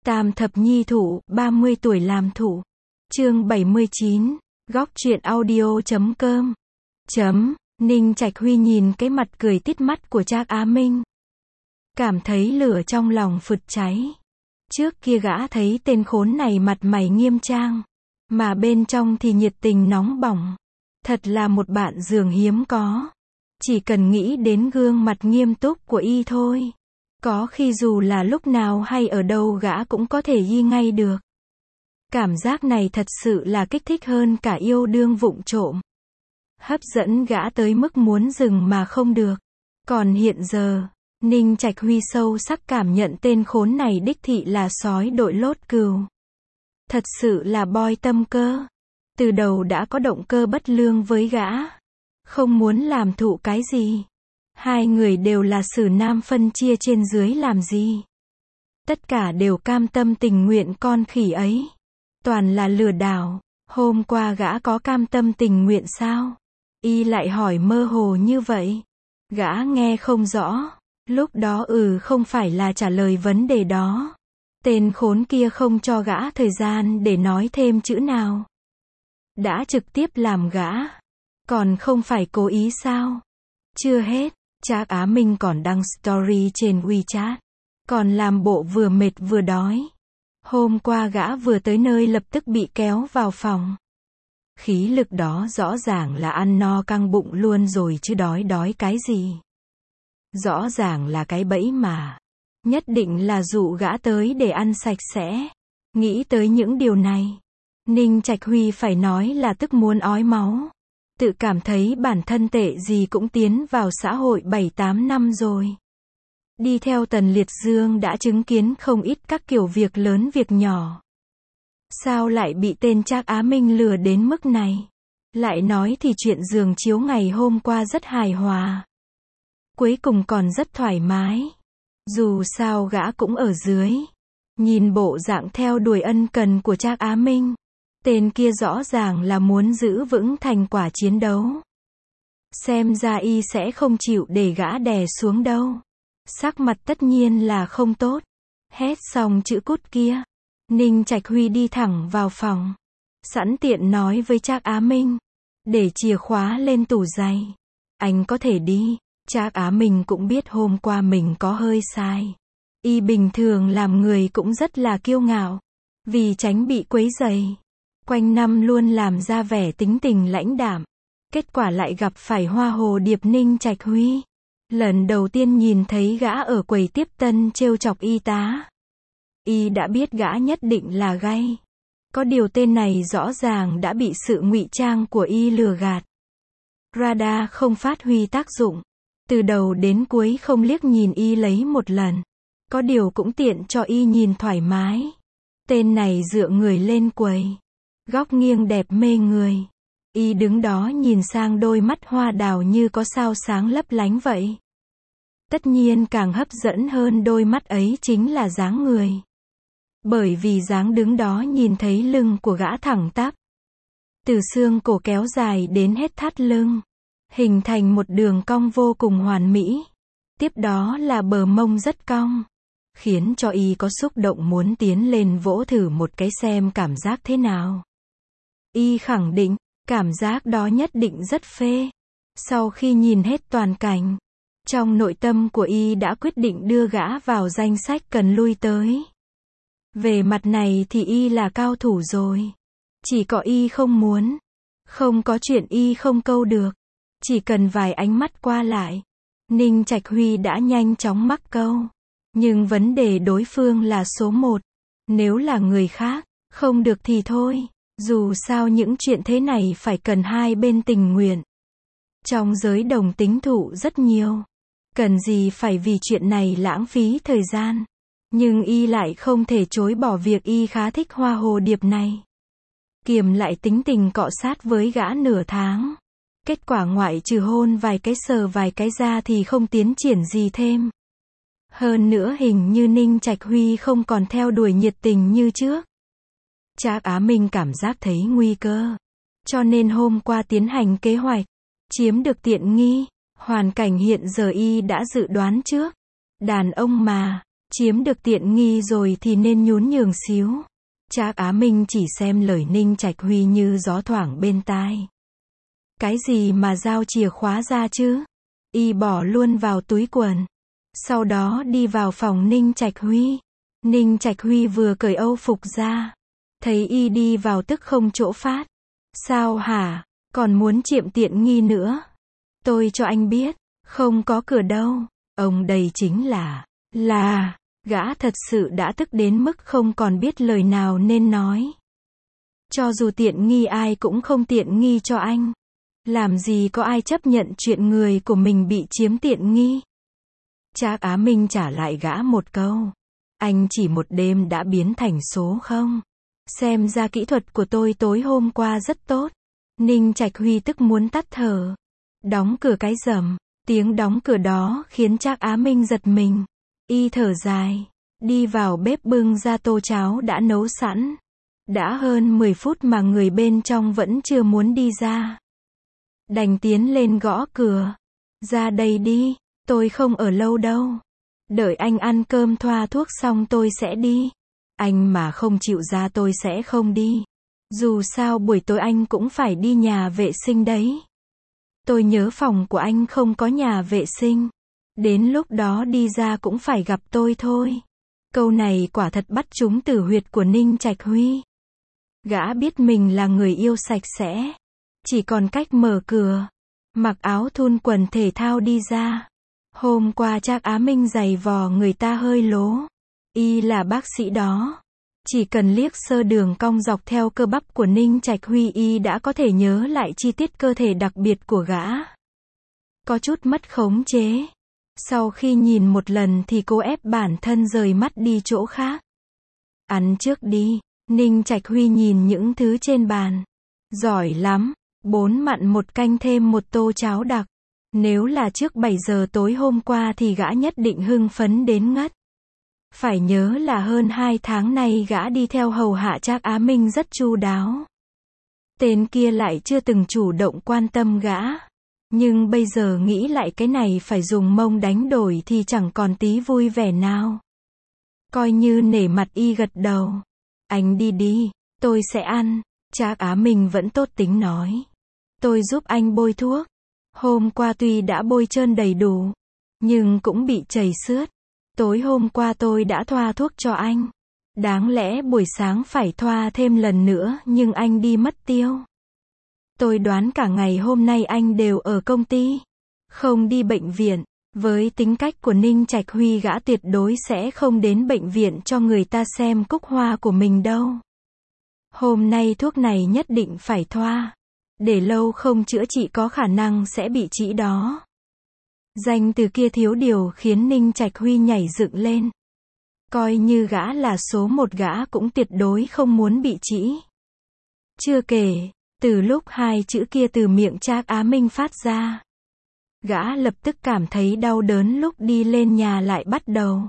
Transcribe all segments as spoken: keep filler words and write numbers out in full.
Tam thập nhi thụ, ba mươi tuổi làm thụ. Chương bảy mươi chín, góc truyện audio chấm com. Chấm, Ninh Trạch Huy nhìn cái mặt cười tít mắt của Trác Á Minh. Cảm thấy lửa trong lòng phụt cháy. Trước kia gã thấy tên khốn này mặt mày nghiêm trang, mà bên trong thì nhiệt tình nóng bỏng. Thật là một bạn giường hiếm có. Chỉ cần nghĩ đến gương mặt nghiêm túc của y thôi. Có khi dù là lúc nào hay ở đâu gã cũng có thể ghi ngay được. Cảm giác này thật sự là kích thích hơn cả yêu đương vụng trộm. Hấp dẫn gã tới mức muốn dừng mà không được. Còn hiện giờ, Ninh Trạch Huy sâu sắc cảm nhận tên khốn này đích thị là sói đội lốt cừu. Thật sự là boy tâm cơ. Từ đầu đã có động cơ bất lương với gã. Không muốn làm thụ cái gì. Hai người đều là sử nam phân chia trên dưới làm gì. Tất cả đều cam tâm tình nguyện con khỉ ấy. Toàn là lừa đảo. Hôm qua gã có cam tâm tình nguyện sao? Y lại hỏi mơ hồ như vậy. Gã nghe không rõ. Lúc đó ừ không phải là trả lời vấn đề đó. Tên khốn kia không cho gã thời gian để nói thêm chữ nào. Đã trực tiếp làm gã. Còn không phải cố ý sao? Chưa hết, Trác Á Minh còn đăng story trên WeChat. Còn làm bộ vừa mệt vừa đói. Hôm qua gã vừa tới nơi lập tức bị kéo vào phòng. Khí lực đó rõ ràng là ăn no căng bụng luôn rồi chứ đói đói cái gì. Rõ ràng là cái bẫy mà. Nhất định là dụ gã tới để ăn sạch sẽ. Nghĩ tới những điều này. Ninh Trạch Huy phải nói là tức muốn ói máu. Tự cảm thấy bản thân tệ gì cũng tiến vào xã hội bảy tám năm rồi. Đi theo Tần Liệt Dương đã chứng kiến không ít các kiểu việc lớn việc nhỏ. Sao lại bị tên Trác Á Minh lừa đến mức này? Lại nói thì chuyện giường chiếu ngày hôm qua rất hài hòa. Cuối cùng còn rất thoải mái. Dù sao gã cũng ở dưới. Nhìn bộ dạng theo đuổi ân cần của Trác Á Minh. Tên kia rõ ràng là muốn giữ vững thành quả chiến đấu. Xem ra y sẽ không chịu để gã đè xuống đâu. Sắc mặt tất nhiên là không tốt. Hét xong chữ cút kia. Ninh Trạch Huy đi thẳng vào phòng. Sẵn tiện nói với Trác Á Minh. Để chìa khóa lên tủ giày. Anh có thể đi. Trác Á Minh cũng biết hôm qua mình có hơi sai. Y bình thường làm người cũng rất là kiêu ngạo. Vì tránh bị quấy rầy. Quanh năm luôn làm ra vẻ tính tình lãnh đạm. Kết quả lại gặp phải hoa hồ điệp Ninh Trạch Huy. Lần đầu tiên nhìn thấy gã ở quầy tiếp tân trêu chọc y tá. Y đã biết gã nhất định là gay. Có điều tên này rõ ràng đã bị sự ngụy trang của y lừa gạt. Radar không phát huy tác dụng. Từ đầu đến cuối không liếc nhìn y lấy một lần. Có điều cũng tiện cho y nhìn thoải mái. Tên này dựa người lên quầy. Góc nghiêng đẹp mê người. Y đứng đó nhìn sang đôi mắt hoa đào như có sao sáng lấp lánh vậy. Tất nhiên càng hấp dẫn hơn đôi mắt ấy chính là dáng người. Bởi vì dáng đứng đó nhìn thấy lưng của gã thẳng tắp. Từ xương cổ kéo dài đến hết thắt lưng. Hình thành một đường cong vô cùng hoàn mỹ. Tiếp đó là bờ mông rất cong. Khiến cho y có xúc động muốn tiến lên vỗ thử một cái xem cảm giác thế nào. Y khẳng định, cảm giác đó nhất định rất phê. Sau khi nhìn hết toàn cảnh, trong nội tâm của y đã quyết định đưa gã vào danh sách cần lui tới. Về mặt này thì y là cao thủ rồi. Chỉ có y không muốn. Không có chuyện y không câu được. Chỉ cần vài ánh mắt qua lại. Ninh Trạch Huy đã nhanh chóng mắc câu. Nhưng vấn đề đối phương là số một. Nếu là người khác, không được thì thôi. Dù sao những chuyện thế này phải cần hai bên tình nguyện. Trong giới đồng tính thụ rất nhiều. Cần gì phải vì chuyện này lãng phí thời gian. Nhưng y lại không thể chối bỏ việc y khá thích hoa hồ điệp này. Kiềm lại tính tình cọ sát với gã nửa tháng. Kết quả ngoại trừ hôn vài cái sờ vài cái ra thì không tiến triển gì thêm. Hơn nữa hình như Ninh Trạch Huy không còn theo đuổi nhiệt tình như trước. Trác Á Minh cảm giác thấy nguy cơ. Cho nên hôm qua tiến hành kế hoạch. Chiếm được tiện nghi. Hoàn cảnh hiện giờ y đã dự đoán trước. Đàn ông mà. Chiếm được tiện nghi rồi thì nên nhún nhường xíu. Trác Á Minh chỉ xem lời Ninh Trạch Huy như gió thoảng bên tai. Cái gì mà giao chìa khóa ra chứ? Y bỏ luôn vào túi quần. Sau đó đi vào phòng Ninh Trạch Huy. Ninh Trạch Huy vừa cởi âu phục ra. Thấy Y đi vào tức không chỗ phát. Sao hả? Còn muốn chiếm tiện nghi nữa? Tôi cho anh biết. Không có cửa đâu. Ông đây chính là... Là... Gã thật sự đã tức đến mức không còn biết lời nào nên nói. Cho dù tiện nghi ai cũng không tiện nghi cho anh. Làm gì có ai chấp nhận chuyện người của mình bị chiếm tiện nghi. Trác Á Minh trả lại gã một câu. Anh chỉ một đêm đã biến thành số không. Xem ra kỹ thuật của tôi tối hôm qua rất tốt. Ninh Trạch Huy tức muốn tắt thở. Đóng cửa cái rầm. Tiếng đóng cửa đó khiến Trác Á Minh giật mình. Y thở dài. Đi vào bếp bưng ra tô cháo đã nấu sẵn. Đã hơn mười phút mà người bên trong vẫn chưa muốn đi ra. Đành tiến lên gõ cửa. Ra đây đi. Tôi không ở lâu đâu. Đợi anh ăn cơm thoa thuốc xong tôi sẽ đi. Anh mà không chịu ra tôi sẽ không đi. Dù sao buổi tối anh cũng phải đi nhà vệ sinh đấy. Tôi nhớ phòng của anh không có nhà vệ sinh. Đến lúc đó đi ra cũng phải gặp tôi thôi. Câu này quả thật bắt trúng tử huyệt của Ninh Trạch Huy. Gã biết mình là người yêu sạch sẽ. Chỉ còn cách mở cửa. Mặc áo thun quần thể thao đi ra. Hôm qua Trác Á Minh giày vò người ta hơi lố. Y là bác sĩ đó. Chỉ cần liếc sơ đường cong dọc theo cơ bắp của Ninh Trạch Huy Y đã có thể nhớ lại chi tiết cơ thể đặc biệt của gã. Có chút mất khống chế. Sau khi nhìn một lần thì cô ép bản thân rời mắt đi chỗ khác. Ăn trước đi. Ninh Trạch Huy nhìn những thứ trên bàn. Giỏi lắm. Bốn mặn một canh thêm một tô cháo đặc. Nếu là trước bảy giờ tối hôm qua thì gã nhất định hưng phấn đến ngất. Phải nhớ là hơn hai tháng nay gã đi theo hầu hạ Trác Á Minh rất chu đáo. Tên kia lại chưa từng chủ động quan tâm gã. Nhưng bây giờ nghĩ lại cái này phải dùng mông đánh đổi thì chẳng còn tí vui vẻ nào. Coi như nể mặt Y gật đầu. Anh đi đi, tôi sẽ ăn. Trác Á Minh vẫn tốt tính nói. Tôi giúp anh bôi thuốc. Hôm qua tuy đã bôi trơn đầy đủ, nhưng cũng bị chảy xước. Tối hôm qua tôi đã thoa thuốc cho anh. Đáng lẽ buổi sáng phải thoa thêm lần nữa nhưng anh đi mất tiêu. Tôi đoán cả ngày hôm nay anh đều ở công ty. Không đi bệnh viện. Với tính cách của Ninh Trạch Huy gã tuyệt đối sẽ không đến bệnh viện cho người ta xem cúc hoa của mình đâu. Hôm nay thuốc này nhất định phải thoa. Để lâu không chữa trị có khả năng sẽ bị trĩ đó. Danh từ kia thiếu điều khiến Ninh Trạch Huy nhảy dựng lên. Coi như gã là số một gã cũng tuyệt đối không muốn bị trĩ. Chưa kể, từ lúc hai chữ kia từ miệng Trác Á Minh phát ra, gã lập tức cảm thấy đau đớn lúc đi lên nhà lại bắt đầu.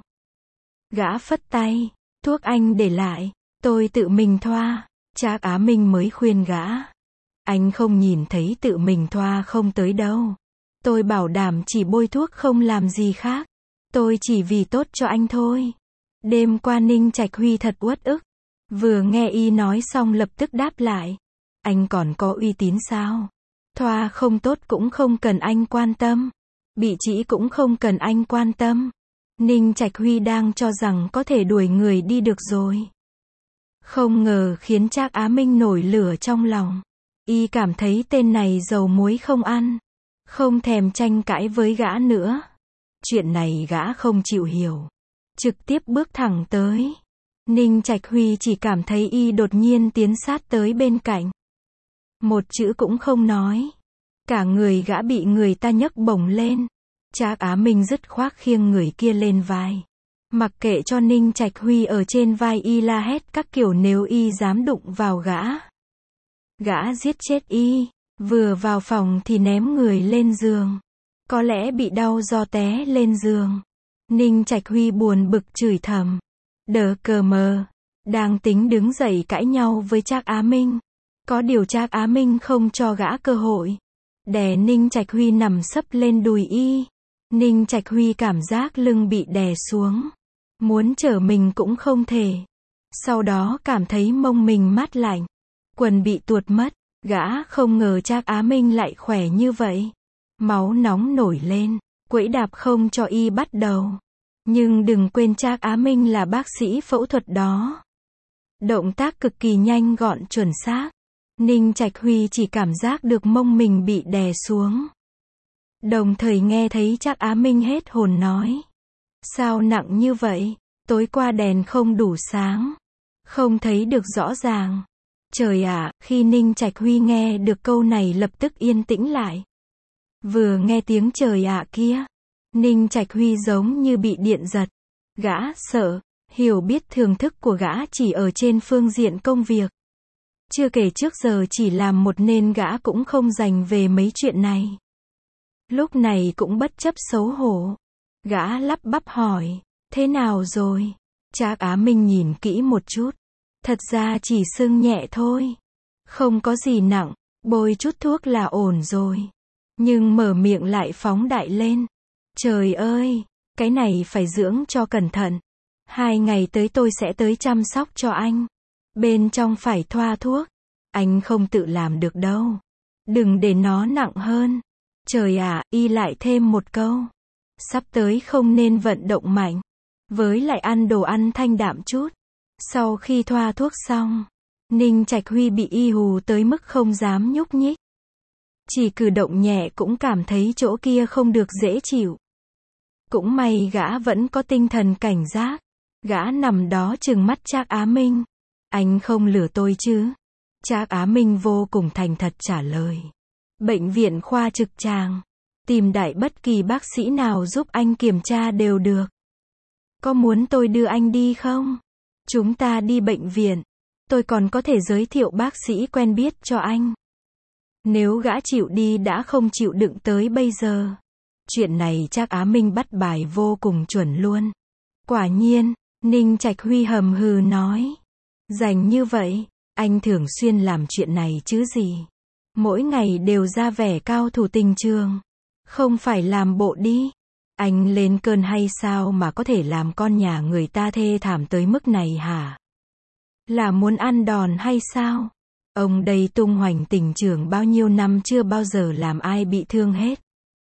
Gã phất tay, thuốc anh để lại, tôi tự mình thoa. Trác Á Minh mới khuyên gã. Anh không nhìn thấy tự mình thoa không tới đâu. Tôi bảo đảm chỉ bôi thuốc không làm gì khác. Tôi chỉ vì tốt cho anh thôi. Đêm qua Ninh Trạch Huy thật uất ức. Vừa nghe Y nói xong lập tức đáp lại. Anh còn có uy tín sao? Thoa không tốt cũng không cần anh quan tâm. Bị trĩ cũng không cần anh quan tâm. Ninh Trạch Huy đang cho rằng có thể đuổi người đi được rồi. Không ngờ khiến Trác Á Minh nổi lửa trong lòng. Y cảm thấy tên này dầu muối không ăn. Không thèm tranh cãi với gã nữa. Chuyện này gã không chịu hiểu. Trực tiếp bước thẳng tới. Ninh Trạch Huy chỉ cảm thấy Y đột nhiên tiến sát tới bên cạnh. Một chữ cũng không nói. Cả người gã bị người ta nhấc bổng lên. Trác Á Minh dứt khoát khiêng người kia lên vai. Mặc kệ cho Ninh Trạch Huy ở trên vai Y la hét các kiểu nếu Y dám đụng vào gã. Gã giết chết Y. Vừa vào phòng thì ném người lên giường. Có lẽ bị đau do té lên giường. Ninh Trạch Huy buồn bực chửi thầm. Đờ cờ mờ. Đang tính đứng dậy cãi nhau với Trác Á Minh. Có điều Trác Á Minh không cho gã cơ hội. Đè Ninh Trạch Huy nằm sấp lên đùi Y. Ninh Trạch Huy cảm giác lưng bị đè xuống. Muốn trở mình cũng không thể. Sau đó cảm thấy mông mình mát lạnh. Quần bị tuột mất. Gã không ngờ Trác Á Minh lại khỏe như vậy. Máu nóng nổi lên. Quẫy đạp không cho y bắt đầu. Nhưng đừng quên Trác Á Minh là bác sĩ phẫu thuật đó. Động tác cực kỳ nhanh gọn chuẩn xác. Ninh Trạch Huy chỉ cảm giác được mông mình bị đè xuống. Đồng thời nghe thấy Trác Á Minh hết hồn nói. Sao nặng như vậy? Tối qua đèn không đủ sáng. Không thấy được rõ ràng. Trời ạ, khi Ninh Trạch Huy nghe được câu này lập tức yên tĩnh lại. Vừa nghe tiếng trời ạ kia, Ninh Trạch Huy giống như bị điện giật. Gã sợ, hiểu biết thưởng thức của gã chỉ ở trên phương diện công việc. Chưa kể trước giờ chỉ làm một nên gã cũng không dành về mấy chuyện này. Lúc này cũng bất chấp xấu hổ. Gã lắp bắp hỏi, thế nào rồi? Trác Á Minh nhìn kỹ một chút. Thật ra chỉ sưng nhẹ thôi. Không có gì nặng, bôi chút thuốc là ổn rồi. Nhưng mở miệng lại phóng đại lên. Trời ơi, cái này phải dưỡng cho cẩn thận. Hai ngày tới tôi sẽ tới chăm sóc cho anh. Bên trong phải thoa thuốc. Anh không tự làm được đâu. Đừng để nó nặng hơn. Trời ạ, y lại thêm một câu. Sắp tới không nên vận động mạnh. Với lại ăn đồ ăn thanh đạm chút. Sau khi thoa thuốc xong, Ninh Trạch Huy bị y hù tới mức không dám nhúc nhích. Chỉ cử động nhẹ cũng cảm thấy chỗ kia không được dễ chịu. Cũng may gã vẫn có tinh thần cảnh giác. Gã nằm đó trừng mắt Trác Á Minh. Anh không lừa tôi chứ? Trác Á Minh vô cùng thành thật trả lời. Bệnh viện khoa trực tràng. Tìm đại bất kỳ bác sĩ nào giúp anh kiểm tra đều được. Có muốn tôi đưa anh đi không? Chúng ta đi bệnh viện. Tôi còn có thể giới thiệu bác sĩ quen biết cho anh. Nếu gã chịu đi đã không chịu đựng tới bây giờ. Chuyện này Trác Á Minh bắt bài vô cùng chuẩn luôn. Quả nhiên, Ninh Trạch Huy hầm hừ nói. Rảnh như vậy, anh thường xuyên làm chuyện này chứ gì. Mỗi ngày đều ra vẻ cao thủ tình trường. Không phải làm bộ đi. Anh lên cơn hay sao mà có thể làm con nhà người ta thê thảm tới mức này hả? Là muốn ăn đòn hay sao? Ông đây tung hoành tình trường bao nhiêu năm chưa bao giờ làm ai bị thương hết.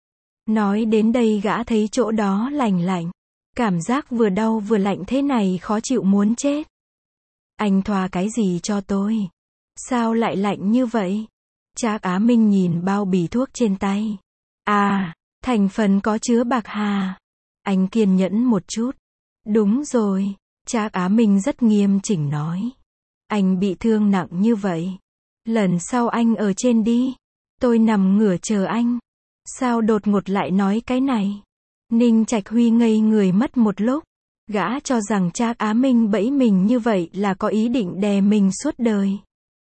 Nói đến đây gã thấy chỗ đó lành lạnh. Cảm giác vừa đau vừa lạnh thế này khó chịu muốn chết. Anh thoa cái gì cho tôi? Sao lại lạnh như vậy? Trác Á Minh nhìn bao bì thuốc trên tay. À, thành phần có chứa bạc hà. Anh kiên nhẫn một chút. Đúng rồi, Trác Á Minh rất nghiêm chỉnh nói. Anh bị thương nặng như vậy. Lần sau anh ở trên đi. Tôi nằm ngửa chờ anh. Sao đột ngột lại nói cái này? Ninh Trạch Huy ngây người mất một lúc. Gã cho rằng Trác Á Minh bẫy mình như vậy là có ý định đè mình suốt đời.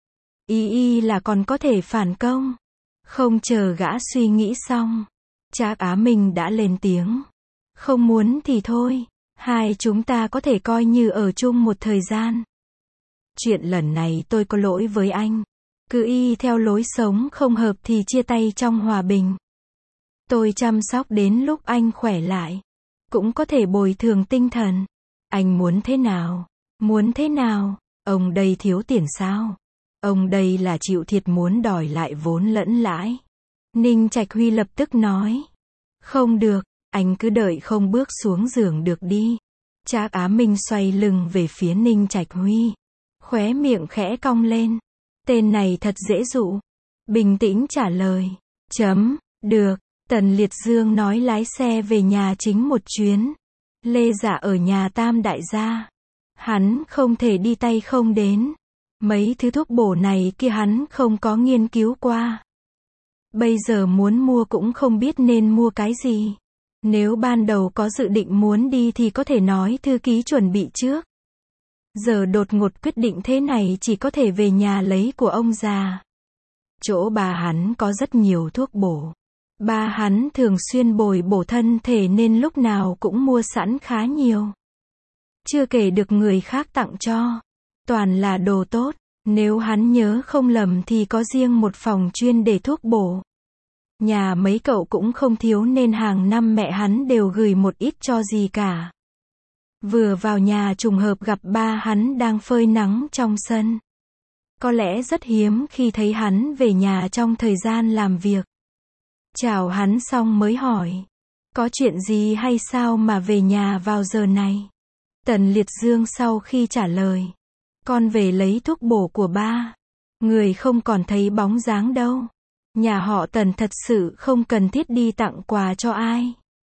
Y y là còn có thể phản công. Không chờ gã suy nghĩ xong. Trác Á Minh đã lên tiếng. Không muốn thì thôi. Hai chúng ta có thể coi như ở chung một thời gian. Chuyện lần này tôi có lỗi với anh. Cứ y theo lối sống không hợp thì chia tay trong hòa bình. Tôi chăm sóc đến lúc anh khỏe lại. Cũng có thể bồi thường tinh thần. Anh muốn thế nào? Muốn thế nào? Ông đây thiếu tiền sao? Ông đây là chịu thiệt muốn đòi lại vốn lẫn lãi. Ninh Trạch Huy lập tức nói. Không được, anh cứ đợi không bước xuống giường được đi. Trác Á Minh xoay lưng về phía Ninh Trạch Huy. Khóe miệng khẽ cong lên. Tên này thật dễ dụ. Bình tĩnh trả lời. Chấm, được. Tần Liệt Dương nói lái xe về nhà chính một chuyến. Lê Dạ ở nhà Tam đại gia. Hắn không thể đi tay không đến. Mấy thứ thuốc bổ này kia hắn không có nghiên cứu qua. Bây giờ muốn mua cũng không biết nên mua cái gì. Nếu ban đầu có dự định muốn đi thì có thể nói thư ký chuẩn bị trước. Giờ đột ngột quyết định thế này chỉ có thể về nhà lấy của ông già. Chỗ bà hắn có rất nhiều thuốc bổ. Ba hắn thường xuyên bồi bổ thân thể nên lúc nào cũng mua sẵn khá nhiều. Chưa kể được người khác tặng cho. Toàn là đồ tốt. Nếu hắn nhớ không lầm thì có riêng một phòng chuyên để thuốc bổ. Nhà mấy cậu cũng không thiếu nên hàng năm mẹ hắn đều gửi một ít cho gì cả. Vừa vào nhà trùng hợp gặp ba hắn đang phơi nắng trong sân. Có lẽ rất hiếm khi thấy hắn về nhà trong thời gian làm việc. Chào hắn xong mới hỏi. Có chuyện gì hay sao mà về nhà vào giờ này? Tần Liệt Dương sau khi trả lời. Con về lấy thuốc bổ của ba. Người không còn thấy bóng dáng đâu. Nhà họ Tần thật sự không cần thiết đi tặng quà cho ai.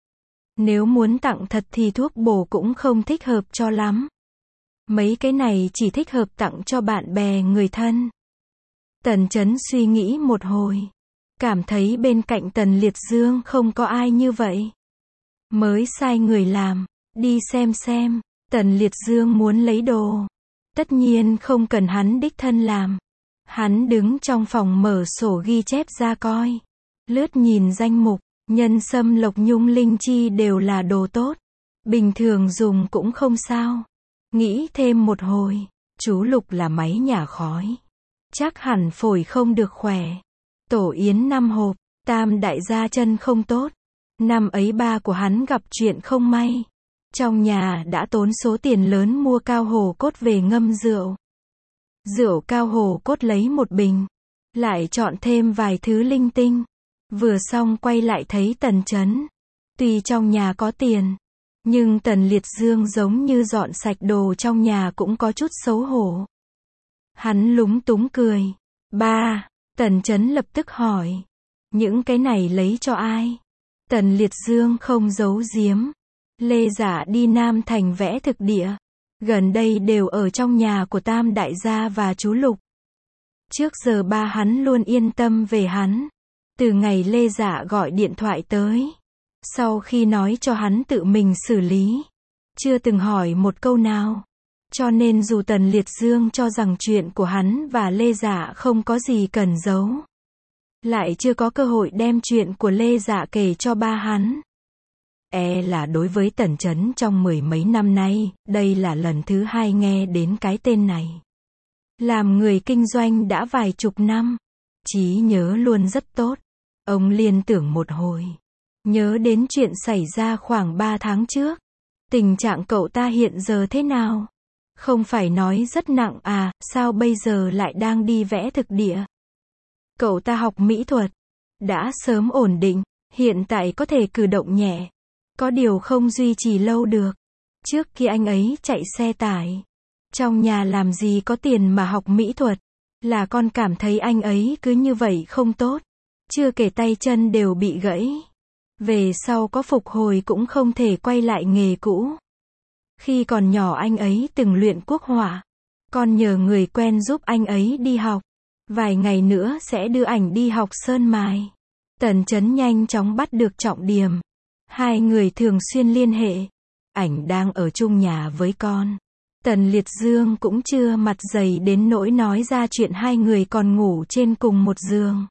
Nếu muốn tặng thật thì thuốc bổ cũng không thích hợp cho lắm. Mấy cái này chỉ thích hợp tặng cho bạn bè người thân. Tần Chấn suy nghĩ một hồi. Cảm thấy bên cạnh Tần Liệt Dương không có ai như vậy. Mới sai người làm. Đi xem xem. Tần Liệt Dương muốn lấy đồ. Tất nhiên không cần hắn đích thân làm. Hắn đứng trong phòng mở sổ ghi chép ra coi. Lướt nhìn danh mục. Nhân sâm lộc nhung linh chi đều là đồ tốt. Bình thường dùng cũng không sao. Nghĩ thêm một hồi. Chú Lục là máy nhả khói. Chắc hẳn phổi không được khỏe. Tổ yến năm hộp. Tam đại gia chân không tốt. Năm ấy ba của hắn gặp chuyện không may. Trong nhà đã tốn số tiền lớn mua cao hổ cốt về ngâm rượu. Rượu cao hổ cốt lấy một bình. Lại chọn thêm vài thứ linh tinh. Vừa xong quay lại thấy Tần Chấn. Tuy trong nhà có tiền. Nhưng Tần Liệt Dương giống như dọn sạch đồ trong nhà cũng có chút xấu hổ. Hắn lúng túng cười. Ba. Tần Chấn lập tức hỏi. Những cái này lấy cho ai? Tần Liệt Dương không giấu giếm. Lê Giả đi Nam Thành vẽ thực địa. Gần đây đều ở trong nhà của Tam đại gia và chú Lục. Trước giờ ba hắn luôn yên tâm về hắn. Từ ngày Lê Giả gọi điện thoại tới. Sau khi nói cho hắn tự mình xử lý. Chưa từng hỏi một câu nào. Cho nên dù Tần Liệt Dương cho rằng chuyện của hắn và Lê Giả không có gì cần giấu. Lại chưa có cơ hội đem chuyện của Lê Giả kể cho ba hắn. E là đối với Tần Chấn trong mười mấy năm nay, đây là lần thứ hai nghe đến cái tên này. Làm người kinh doanh đã vài chục năm. Trí nhớ luôn rất tốt. Ông liên tưởng một hồi. Nhớ đến chuyện xảy ra khoảng ba tháng trước. Tình trạng cậu ta hiện giờ thế nào? Không phải nói rất nặng à, sao bây giờ lại đang đi vẽ thực địa? Cậu ta học mỹ thuật. Đã sớm ổn định, hiện tại có thể cử động nhẹ. Có điều không duy trì lâu được. Trước khi anh ấy chạy xe tải. Trong nhà làm gì có tiền mà học mỹ thuật. Là con cảm thấy anh ấy cứ như vậy không tốt. Chưa kể tay chân đều bị gãy. Về sau có phục hồi cũng không thể quay lại nghề cũ. Khi còn nhỏ anh ấy từng luyện quốc họa. Con nhờ người quen giúp anh ấy đi học. Vài ngày nữa sẽ đưa ảnh đi học sơn mài. Tần Chấn nhanh chóng bắt được trọng điểm. Hai người thường xuyên liên hệ. Ảnh đang ở chung nhà với con. Tần Liệt Dương cũng chưa mặt dày đến nỗi nói ra chuyện hai người còn ngủ trên cùng một giường.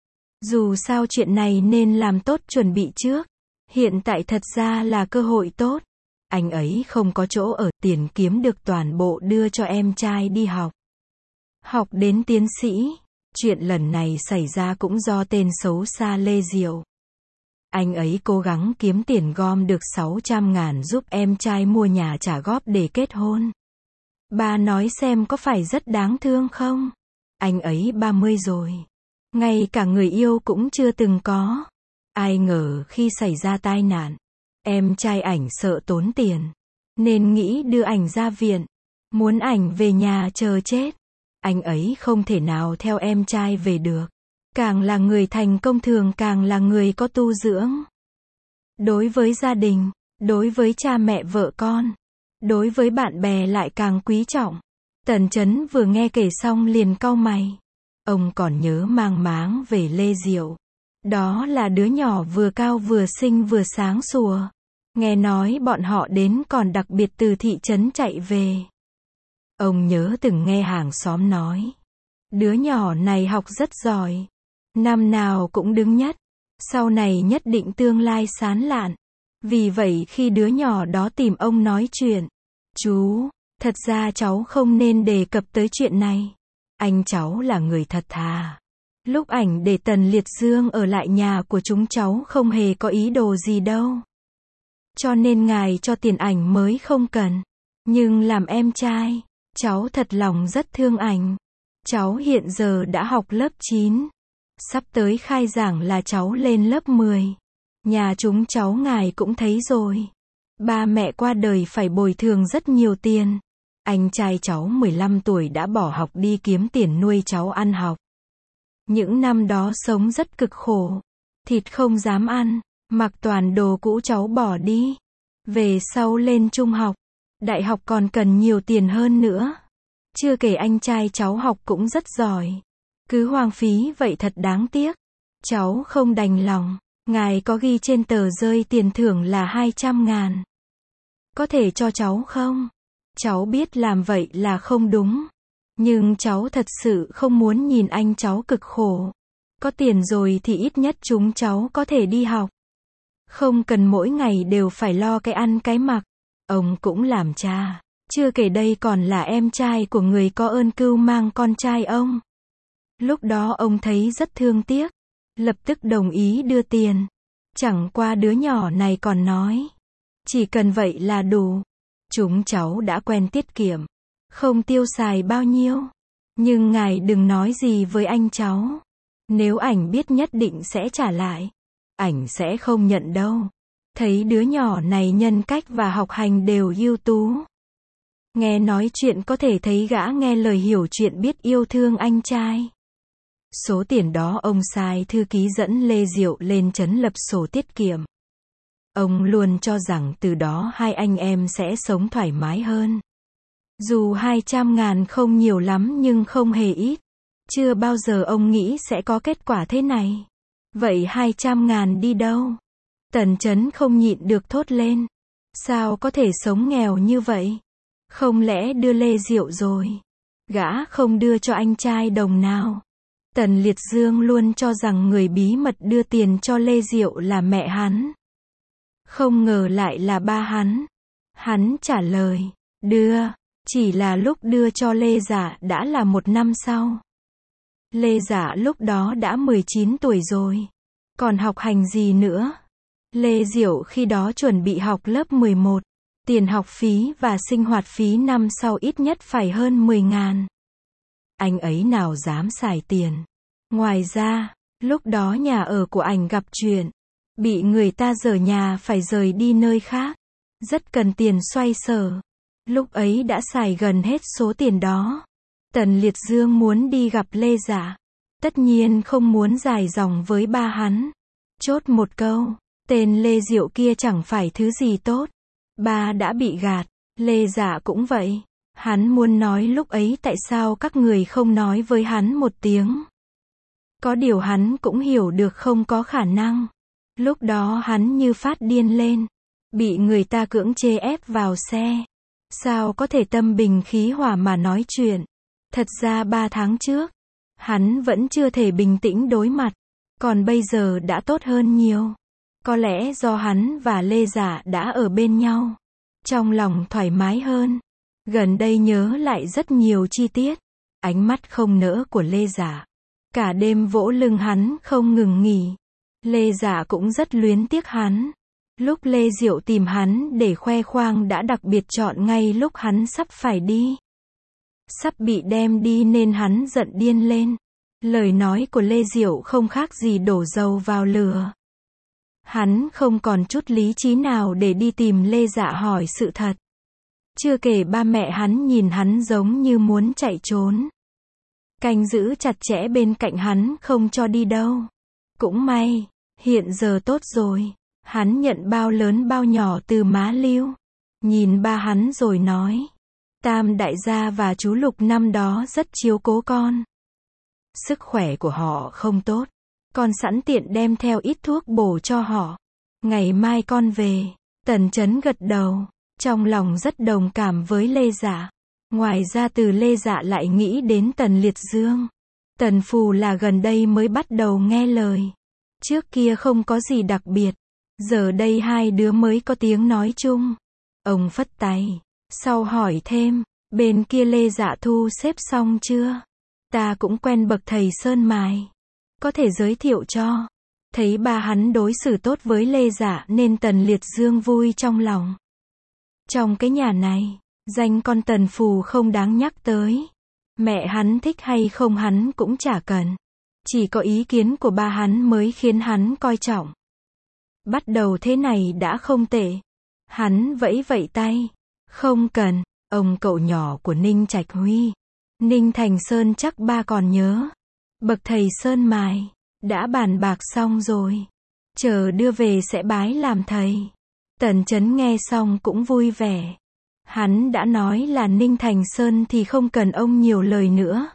Dù sao chuyện này nên làm tốt chuẩn bị trước. Hiện tại thật ra là cơ hội tốt. Anh ấy không có chỗ ở, tiền kiếm được toàn bộ đưa cho em trai đi học. Học đến tiến sĩ. Chuyện lần này xảy ra cũng do tên xấu xa Lê Diệu. Anh ấy cố gắng kiếm tiền gom được sáu trăm ngàn giúp em trai mua nhà trả góp để kết hôn. Ba nói xem có phải rất đáng thương không? Anh ấy ba mươi rồi. Ngay cả người yêu cũng chưa từng có. Ai ngờ khi xảy ra tai nạn, em trai ảnh sợ tốn tiền. Nên nghĩ đưa ảnh ra viện. Muốn ảnh về nhà chờ chết. Anh ấy không thể nào theo em trai về được. Càng là người thành công thường càng là người có tu dưỡng. Đối với gia đình, đối với cha mẹ vợ con, đối với bạn bè lại càng quý trọng. Tần Chấn vừa nghe kể xong liền cau mày. Ông còn nhớ mang máng về Lê Diệu. Đó là đứa nhỏ vừa cao vừa xinh vừa sáng sủa. Nghe nói bọn họ đến còn đặc biệt từ thị trấn chạy về. Ông nhớ từng nghe hàng xóm nói. Đứa nhỏ này học rất giỏi. Năm nào cũng đứng nhất. Sau này nhất định tương lai sáng lạn. Vì vậy khi đứa nhỏ đó tìm ông nói chuyện. Chú, thật ra cháu không nên đề cập tới chuyện này. Anh cháu là người thật thà. Lúc ảnh để Tần Liệt Dương ở lại nhà của chúng cháu không hề có ý đồ gì đâu. cho nên ngài cho tiền ảnh mới không cần. Nhưng làm em trai, cháu thật lòng rất thương ảnh. Cháu hiện giờ đã học lớp chín. Sắp tới khai giảng là cháu lên lớp mười. Nhà chúng cháu ngài cũng thấy rồi. Ba mẹ qua đời phải bồi thường rất nhiều tiền. Anh trai cháu mười lăm tuổi đã bỏ học đi kiếm tiền nuôi cháu ăn học. Những năm đó sống rất cực khổ. Thịt không dám ăn, mặc toàn đồ cũ cháu bỏ đi. Về sau lên trung học, đại học còn cần nhiều tiền hơn nữa. Chưa kể anh trai cháu học cũng rất giỏi. Cứ hoang phí vậy thật đáng tiếc. Cháu không đành lòng. Ngài có ghi trên tờ rơi tiền thưởng là hai trăm ngàn. Có thể cho cháu không? Cháu biết làm vậy là không đúng. Nhưng cháu thật sự không muốn nhìn anh cháu cực khổ. Có tiền rồi thì ít nhất chúng cháu có thể đi học. Không cần mỗi ngày đều phải lo cái ăn cái mặc. Ông cũng làm cha. Chưa kể đây còn là em trai của người có ơn cưu mang con trai ông. Lúc đó ông thấy rất thương tiếc. Lập tức đồng ý đưa tiền. Chẳng qua đứa nhỏ này còn nói. Chỉ cần vậy là đủ. Chúng cháu đã quen tiết kiệm. Không tiêu xài bao nhiêu. Nhưng ngài đừng nói gì với anh cháu. Nếu ảnh biết nhất định sẽ trả lại. Ảnh sẽ không nhận đâu. Thấy đứa nhỏ này nhân cách và học hành đều ưu tú. Nghe nói chuyện có thể thấy gã nghe lời hiểu chuyện biết yêu thương anh trai. Số tiền đó ông sai thư ký dẫn Lê Diệu lên trấn lập sổ tiết kiệm. Ông luôn cho rằng từ đó hai anh em sẽ sống thoải mái hơn. Dù hai trăm ngàn không nhiều lắm nhưng không hề ít. Chưa bao giờ ông nghĩ sẽ có kết quả thế này. Vậy hai trăm ngàn đi đâu? Tần Chấn không nhịn được thốt lên. Sao có thể sống nghèo như vậy? Không lẽ đưa Lê Diệu rồi? Gã không đưa cho anh trai đồng nào. Tần Liệt Dương luôn cho rằng người bí mật đưa tiền cho Lê Diệu là mẹ hắn. Không ngờ lại là ba hắn. Hắn trả lời, đưa, chỉ là lúc đưa cho Lê Dạ đã là một năm sau. Lê Dạ lúc đó đã mười chín tuổi rồi. Còn học hành gì nữa? Lê Diệu khi đó chuẩn bị học lớp mười một. Tiền học phí và sinh hoạt phí năm sau ít nhất phải hơn mười ngàn. Anh ấy nào dám xài tiền. Ngoài ra, lúc đó nhà ở của anh gặp chuyện. Bị người ta dở nhà phải rời đi nơi khác. Rất cần tiền xoay sở. Lúc ấy đã xài gần hết số tiền đó. Tần Liệt Dương muốn đi gặp Lê Dạ. Tất nhiên không muốn dài dòng với ba hắn. Chốt một câu, tên Lê Diệu kia chẳng phải thứ gì tốt. Ba đã bị gạt, Lê Dạ cũng vậy. Hắn muốn nói lúc ấy tại sao các người không nói với hắn một tiếng. Có điều hắn cũng hiểu được không có khả năng. Lúc đó hắn như phát điên lên. Bị người ta cưỡng chế ép vào xe. Sao có thể tâm bình khí hòa mà nói chuyện. Thật ra ba tháng trước, hắn vẫn chưa thể bình tĩnh đối mặt. Còn bây giờ đã tốt hơn nhiều. Có lẽ do hắn và Lê Dạ đã ở bên nhau. Trong lòng thoải mái hơn. Gần đây nhớ lại rất nhiều chi tiết. Ánh mắt không nỡ của Lê Dạ. Cả đêm vỗ lưng hắn không ngừng nghỉ. Lê Dạ cũng rất luyến tiếc hắn. Lúc Lê Diệu tìm hắn để khoe khoang đã đặc biệt chọn ngay lúc hắn sắp phải đi. Sắp bị đem đi nên hắn giận điên lên. Lời nói của Lê Diệu không khác gì đổ dầu vào lửa. Hắn không còn chút lý trí nào để đi tìm Lê Dạ hỏi sự thật. Chưa kể ba mẹ hắn nhìn hắn giống như muốn chạy trốn. Canh giữ chặt chẽ bên cạnh hắn không cho đi đâu. Cũng may, hiện giờ tốt rồi. Hắn nhận bao lớn bao nhỏ từ má Lưu. Nhìn ba hắn rồi nói. Tam đại gia và chú Lục năm đó rất chiếu cố con. Sức khỏe của họ không tốt. Con sẵn tiện đem theo ít thuốc bổ cho họ. Ngày mai con về. Tần Chấn gật đầu. Trong lòng rất đồng cảm với Lê Dạ. Ngoài ra từ Lê Dạ lại nghĩ đến Tần Liệt Dương. Tần Phù là gần đây mới bắt đầu nghe lời. Trước kia không có gì đặc biệt. Giờ đây hai đứa mới có tiếng nói chung. Ông phất tay. Sau hỏi thêm. Bên kia Lê Dạ thu xếp xong chưa? Ta cũng quen bậc thầy Sơn Mài. Có thể giới thiệu cho. Thấy ba hắn đối xử tốt với Lê Dạ nên Tần Liệt Dương vui trong lòng. Trong cái nhà này, danh con Tần Phù không đáng nhắc tới. Mẹ hắn thích hay không hắn cũng chả cần. Chỉ có ý kiến của ba hắn mới khiến hắn coi trọng. Bắt đầu thế này đã không tệ. Hắn vẫy vẫy tay. Không cần, ông cậu nhỏ của Ninh Trạch Huy. Ninh Thành Sơn chắc ba còn nhớ. Bậc thầy Sơn Mài. Đã bàn bạc xong rồi. Chờ đưa về sẽ bái làm thầy. Tần Chấn nghe xong cũng vui vẻ. Hắn đã nói là Ninh Thành Sơn thì không cần ông nhiều lời nữa.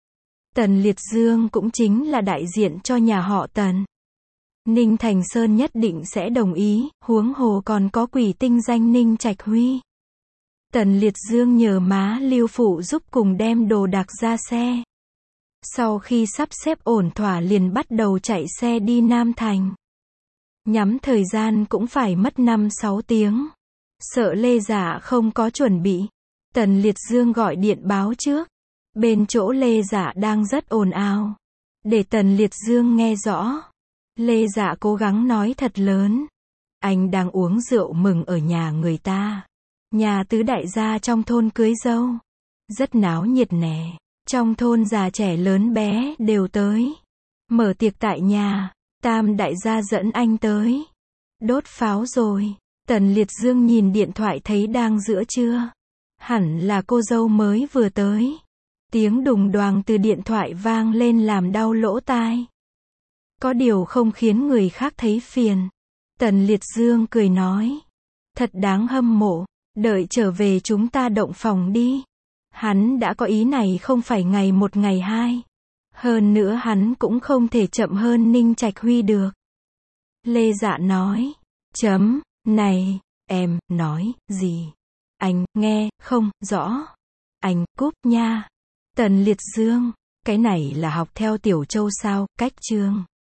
Tần Liệt Dương cũng chính là đại diện cho nhà họ Tần. Ninh Thành Sơn nhất định sẽ đồng ý, huống hồ còn có quỷ tinh danh Ninh Trạch Huy. Tần Liệt Dương nhờ má Lưu Phụ giúp cùng đem đồ đạc ra xe. Sau khi sắp xếp ổn thỏa liền bắt đầu chạy xe đi Nam Thành. Nhắm thời gian cũng phải mất năm sáu tiếng. Sợ Lê Dạ không có chuẩn bị. Tần Liệt Dương gọi điện báo trước. Bên chỗ Lê Dạ đang rất ồn ào. Để Tần Liệt Dương nghe rõ. Lê Dạ cố gắng nói thật lớn. Anh đang uống rượu mừng ở nhà người ta. Nhà tứ đại gia trong thôn cưới dâu. Rất náo nhiệt nè. Trong thôn già trẻ lớn bé đều tới. Mở tiệc tại nhà. Tam đại gia dẫn anh tới. Đốt pháo rồi. Tần Liệt Dương nhìn điện thoại thấy đang giữa trưa. Hẳn là cô dâu mới vừa tới. Tiếng đùng đoàng từ điện thoại vang lên làm đau lỗ tai. Có điều không khiến người khác thấy phiền. Tần Liệt Dương cười nói. Thật đáng hâm mộ. Đợi trở về chúng ta động phòng đi. Hắn đã có ý này không phải ngày một ngày hai. Hơn nữa hắn cũng không thể chậm hơn Ninh Trạch Huy được. Lê Dạ nói. Chấm, này, em, nói, gì? Anh, nghe, không, rõ. Anh, cúp nha. Tần Liệt Dương, cái này là học theo Tiểu Châu sao, cách chương.